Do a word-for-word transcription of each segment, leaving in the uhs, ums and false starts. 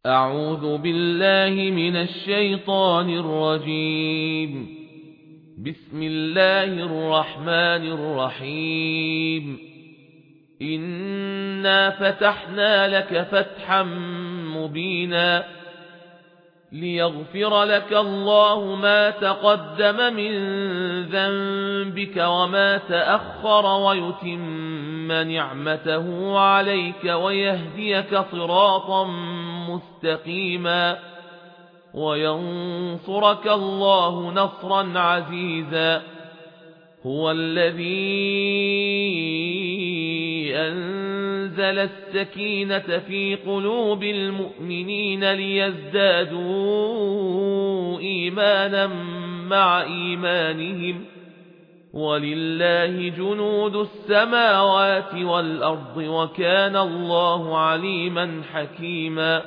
أعوذ بالله من الشيطان الرجيم. بسم الله الرحمن الرحيم. إنا فتحنا لك فتحا مبينا ليغفر لك الله ما تقدم من ذنبك وما تأخر ويتم نعمته عليك ويهديك صراطا مستقيما وينصرك الله نصرا عزيزا. هو الذي أنزل السكينة في قلوب المؤمنين ليزدادوا إيمانا مع إيمانهم ولله جنود السماوات والأرض وكان الله عليما حكيما.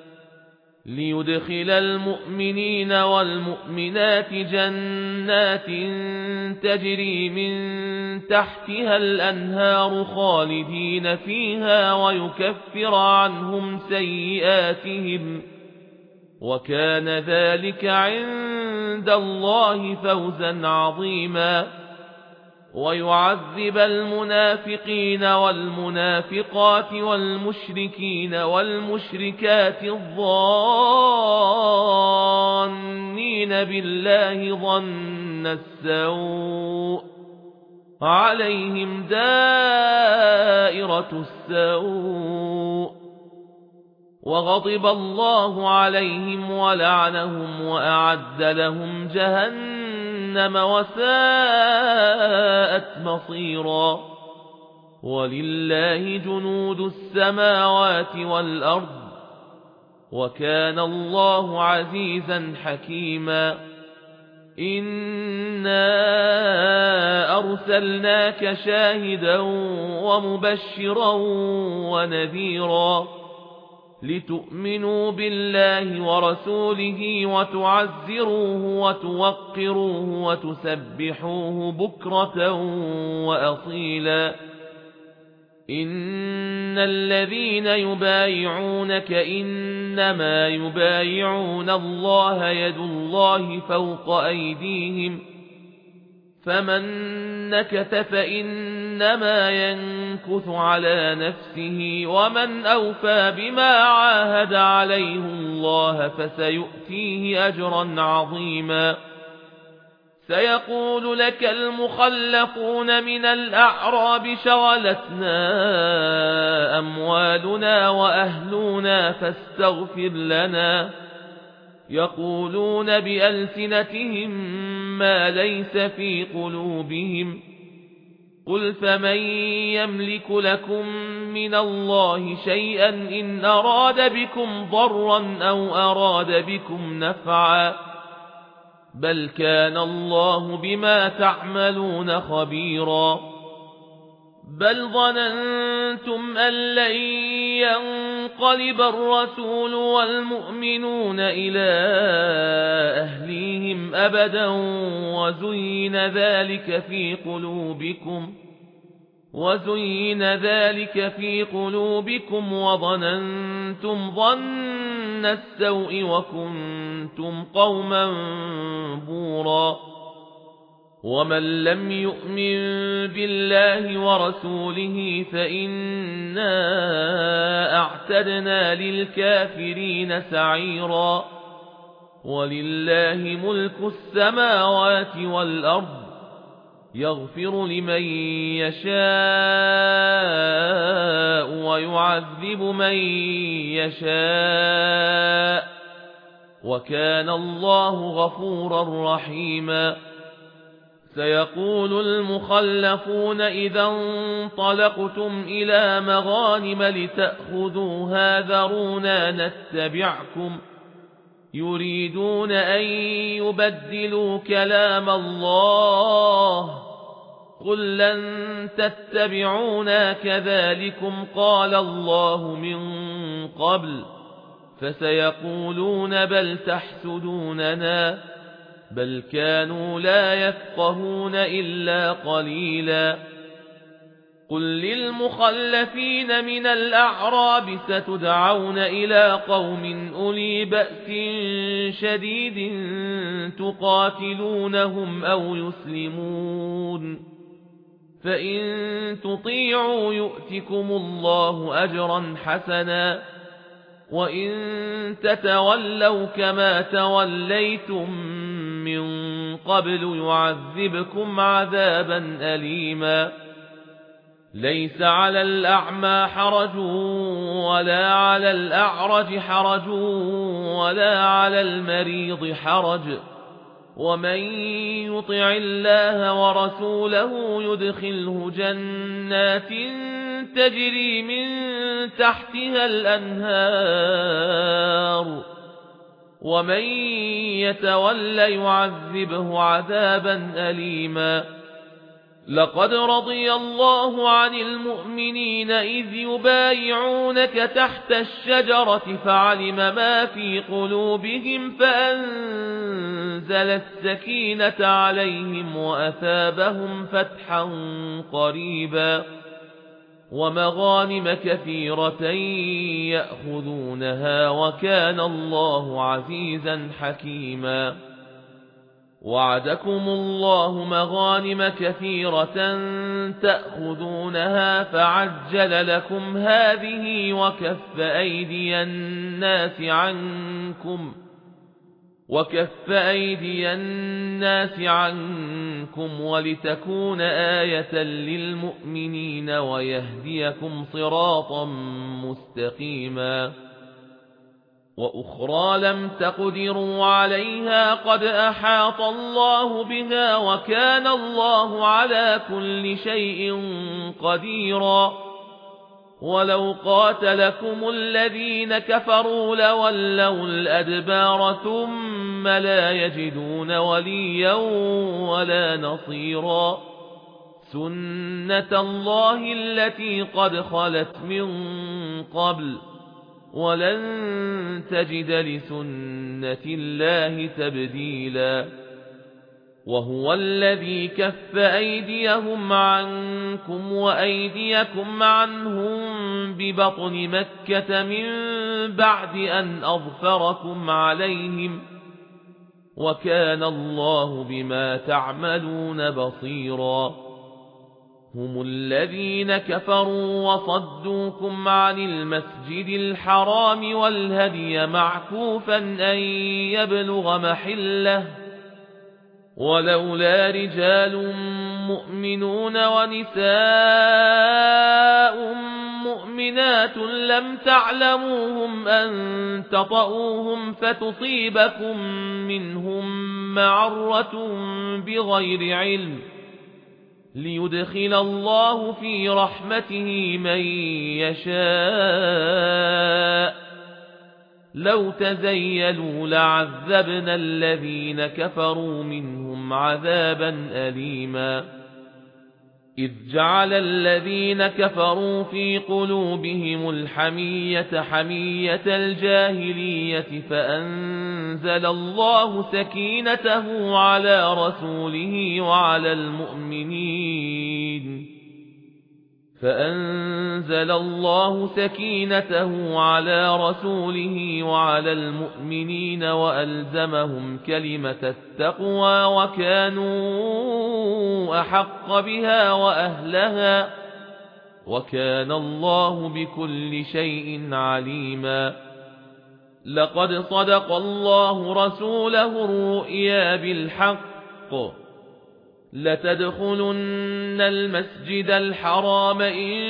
ليدخل المؤمنين والمؤمنات جنات تجري من تحتها الأنهار خالدين فيها ويكفر عنهم سيئاتهم وكان ذلك عند الله فوزا عظيما. ويعذب المنافقين والمنافقات والمشركين والمشركات الظانين بالله ظن السوء عليهم دائرة السوء وغضب الله عليهم ولعنهم وأعد لهم جهنم وساءت مصيرا. ولله جنود السماوات والأرض وكان الله عزيزا حكيما. إنا أرسلناك شاهدا ومبشرا ونذيرا لتؤمنوا بالله ورسوله وتعزروه وتوقروه وتسبحوه بكرة وأصيلا. إن الذين يبايعونك إنما يبايعون الله يد الله فوق أيديهم فمن نكث فإنما ينكث على نفسه ومن أوفى بما عاهد عليه الله فسيؤتيه أجرا عظيما. سيقول لك المخلفون من الأعراب شغلتنا أموالنا وأهلنا فاستغفر لنا يقولون بألسنتهم ما ليس في قلوبهم قل فمن يملك لكم من الله شيئا إن أراد بكم ضرا أو أراد بكم نفعا بل كان الله بما تعملون خبيرا. بل ظننتم أن لن ينقلب الرسول والمؤمنون إلى أهليهم أبدا وزين ذلك في قلوبكم وزين ذلك في قلوبكم وظننتم ظن السوء وكنتم قوما بورا. ومن لم يؤمن بالله ورسوله فإنا أعتدنا للكافرين سعيرا. ولله ملك السماوات والأرض يغفر لمن يشاء ويعذب من يشاء وكان الله غفورا رحيما. سيقول المخلفون إذا انطلقتم إلى مغانم لتأخذوها ذرونا نتبعكم يريدون أن يبدلوا كلام الله قل لن تتبعونا كذلكم قال الله من قبل فسيقولون بل تحسدوننا بل كانوا لا يفقهون إلا قليلا. قل للمخلفين من الأعراب ستدعون إلى قوم أولي بأس شديد تقاتلونهم أو يسلمون فإن تطيعوا يؤتكم الله أجرا حسنا وإن تتولوا كما توليتم من قبل يعذبكم عذابا أليما ليس على الأعمى حرج ولا على الأعرج حرج ولا على المريض حرج ومن يطع الله ورسوله يدخله جنات تجري من تحتها الأنهار ومن يتول يعذبه عذابا أليما لقد رضي الله عن المؤمنين إذ يبايعونك تحت الشجرة فعلم ما في قلوبهم فأنزل السكينة عليهم وأثابهم فتحا قريبا ومغانم كثيرة يأخذونها وكان الله عزيزا حكيما وعدكم الله مغانم كثيرة تأخذونها فعجل لكم هذه وكف أيدي الناس عنكم وكف أيدي الناس عنكم ولتكون آية للمؤمنين ويهديكم صراطا مستقيما وأخرى لم تقدروا عليها قد أحاط الله بها وكان الله على كل شيء قديرا ولو قاتلكم الذين كفروا لولوا الأدبار ثم لا يجدون وليا ولا نصيرا سنة الله التي قد خلت من قبل ولن تجد لسنة الله تبديلا وهو الذي كف أيديهم عنكم وأيديكم عنهم ببطن مكة من بعد أن أظفركم عليهم وكان الله بما تعملون بصيرا هم الذين كفروا وصدوكم عن المسجد الحرام والهدي معكوفا أن يبلغ محله ولولا رجال مؤمنون ونساء مؤمنات لم تعلموهم أن تطؤوهم فتصيبكم منهم معرة بغير علم ليدخل الله في رحمته من يشاء لو تزيلوا لعذبنا الذين كفروا منهم عذابا أليما إذ جعل الذين كفروا في قلوبهم الحمية حمية الجاهلية فأنزل الله سكينته على رسوله وعلى المؤمنين فأنزل الله سكينته على رسوله وعلى المؤمنين وألزمهم كلمة التقوى وكانوا أحق بها وأهلها وكان الله بكل شيء عليما لقد صدق الله رسوله الرؤيا بالحق لتدخلن المسجد الحرام إن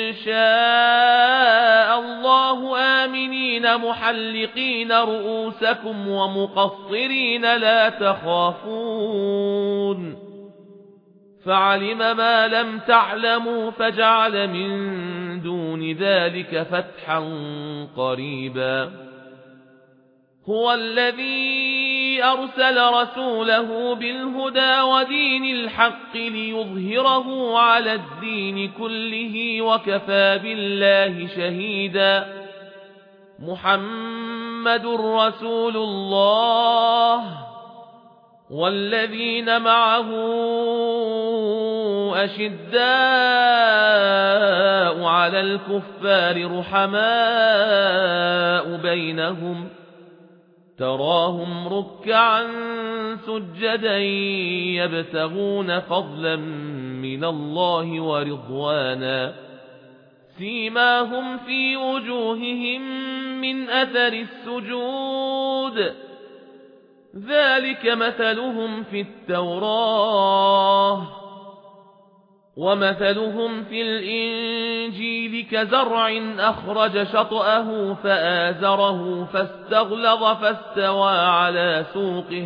شاء الله آمنين محلقين رؤوسكم ومقصرين لا تخافون فعلم ما لم تعلموا فجعل من دون ذلك فتحا قريبا هو الذي أرسل رسوله بالهدى ودين الحق ليظهره على الدين كله وكفى بالله شهيدا محمد رسول الله والذين معه أشداء على الكفار رحماء بينهم تراهم ركعا سجدا يبتغون فضلا من الله ورضوانا سيماهم في وجوههم من أثر السجود ذلك مثلهم في التوراة ومثلهم في الإنجيل كزرع أخرج شطأه فآزره فاستغلظ فاستوى على سوقه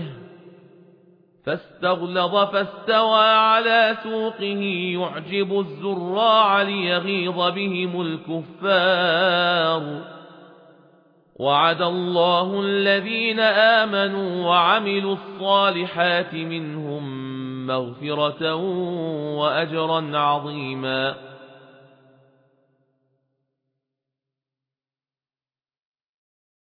فاستغلظ فاستوى على سوقه يعجب الزراع ليغيظ بهم الكفار وعد الله الذين آمنوا وعملوا الصالحات منهم مغفرة وأجرا عظيما